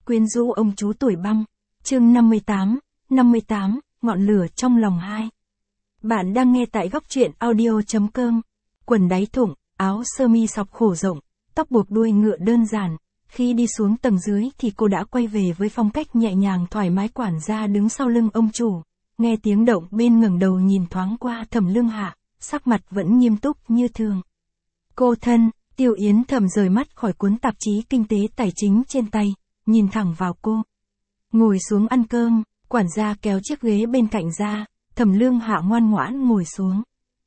Quyến rũ ông chú tuổi băng. Chương 58, ngọn lửa trong lòng 2. Bạn đang nghe tại góc truyện audio.com. Quần đáy thụng, áo sơ mi sọc khổ rộng, tóc buộc đuôi ngựa đơn giản. Khi đi xuống tầng dưới thì cô đã quay về với phong cách nhẹ nhàng thoải mái. Quản gia đứng sau lưng ông chủ. Nghe tiếng động bên ngẩng đầu nhìn thoáng qua Thẩm Lương Hạ, sắc mặt vẫn nghiêm túc như thường. Cô thân, Tiêu Yến Thầm rời mắt khỏi cuốn tạp chí kinh tế tài chính trên tay, nhìn thẳng vào cô. Ngồi xuống ăn cơm, quản gia kéo chiếc ghế bên cạnh ra, Thẩm Lương Hạ ngoan ngoãn ngồi xuống.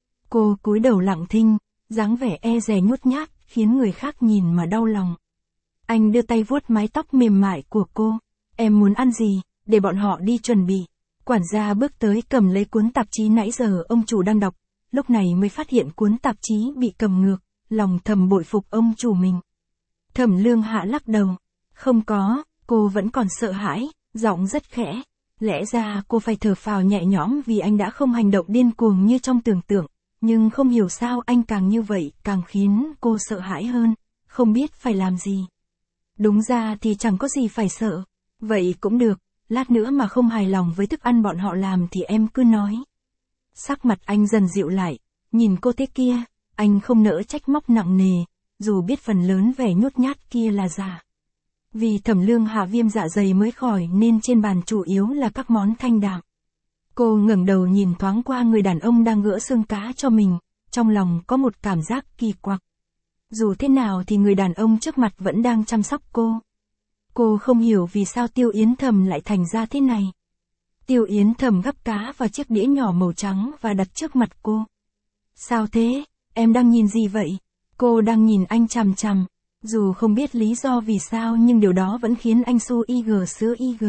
Cô cúi đầu lặng thinh, dáng vẻ e dè nhút nhát, khiến người khác nhìn mà đau lòng. Anh đưa tay vuốt mái tóc mềm mại của cô. Em muốn ăn gì, để bọn họ đi chuẩn bị. Quản gia bước tới cầm lấy cuốn tạp chí nãy giờ ông chủ đang đọc, lúc này mới phát hiện cuốn tạp chí bị cầm ngược, lòng thầm bội phục ông chủ mình. Thẩm Lương Hạ lắc đầu. Không có, cô vẫn còn sợ hãi, giọng rất khẽ. Lẽ ra cô phải thở phào nhẹ nhõm vì anh đã không hành động điên cuồng như trong tưởng tượng, nhưng không hiểu sao anh càng như vậy càng khiến cô sợ hãi hơn, không biết phải làm gì. Đúng ra thì chẳng có gì phải sợ. Vậy cũng được, lát nữa mà không hài lòng với thức ăn bọn họ làm thì em cứ nói. Sắc mặt anh dần dịu lại, nhìn cô thế kia, anh không nỡ trách móc nặng nề, dù biết phần lớn vẻ nhút nhát kia là giả. Vì Thẩm Lương Hạ viêm dạ dày mới khỏi nên trên bàn chủ yếu là các món thanh đạm. Cô ngẩng đầu nhìn thoáng qua người đàn ông đang gỡ xương cá cho mình, trong lòng có một cảm giác kỳ quặc. Dù thế nào thì người đàn ông trước mặt vẫn đang chăm sóc cô. Cô không hiểu vì sao Tiêu Yến Thầm lại thành ra thế này. Tiêu Yến Thầm gắp cá vào chiếc đĩa nhỏ màu trắng và đặt trước mặt cô. Sao thế, em đang nhìn gì vậy? Cô đang nhìn anh chằm chằm. Dù không biết lý do vì sao nhưng điều đó vẫn khiến anh su ig sữa ig.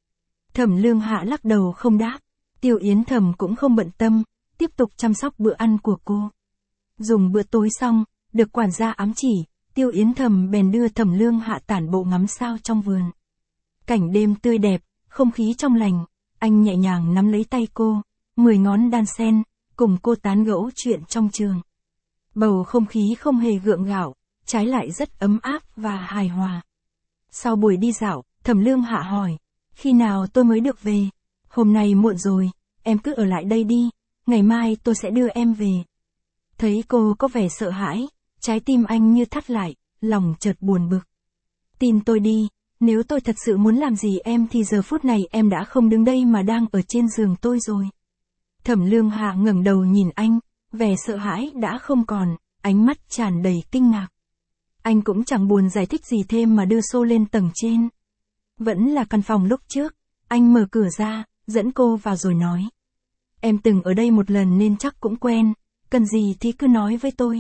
Thẩm Lương Hạ lắc đầu không đáp. Tiêu Yến Thầm cũng không bận tâm, tiếp tục chăm sóc bữa ăn của cô. Dùng bữa tối xong, được quản gia ám chỉ, Tiêu Yến Thầm bèn đưa Thẩm Lương Hạ tản bộ ngắm sao trong vườn. Cảnh đêm tươi đẹp, không khí trong lành, anh nhẹ nhàng nắm lấy tay cô, 10 ngón đan sen, cùng cô tán gẫu chuyện trong trường. Bầu không khí không hề gượng gạo, trái lại rất ấm áp và hài hòa. Sau buổi đi dạo, Thẩm Lương Hạ hỏi, khi nào tôi mới được về? Hôm nay muộn rồi, em cứ ở lại đây đi, ngày mai tôi sẽ đưa em về. Thấy cô có vẻ sợ hãi, trái tim anh như thắt lại, lòng chợt buồn bực. Tin tôi đi, nếu tôi thật sự muốn làm gì em thì giờ phút này em đã không đứng đây mà đang ở trên giường tôi rồi. Thẩm Lương Hạ ngẩng đầu nhìn anh, vẻ sợ hãi đã không còn, ánh mắt tràn đầy kinh ngạc. Anh cũng chẳng buồn giải thích gì thêm mà đưa xô lên tầng trên. Vẫn là căn phòng lúc trước, anh mở cửa ra, dẫn cô vào rồi nói. Em từng ở đây một lần nên chắc cũng quen, cần gì thì cứ nói với tôi.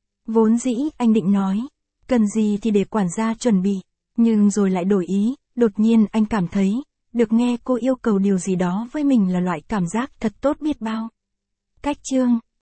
Vốn dĩ anh định nói, cần gì thì để quản gia chuẩn bị, nhưng rồi lại đổi ý, đột nhiên anh cảm thấy, được nghe cô yêu cầu điều gì đó với mình là loại cảm giác thật tốt biết bao. Cách chương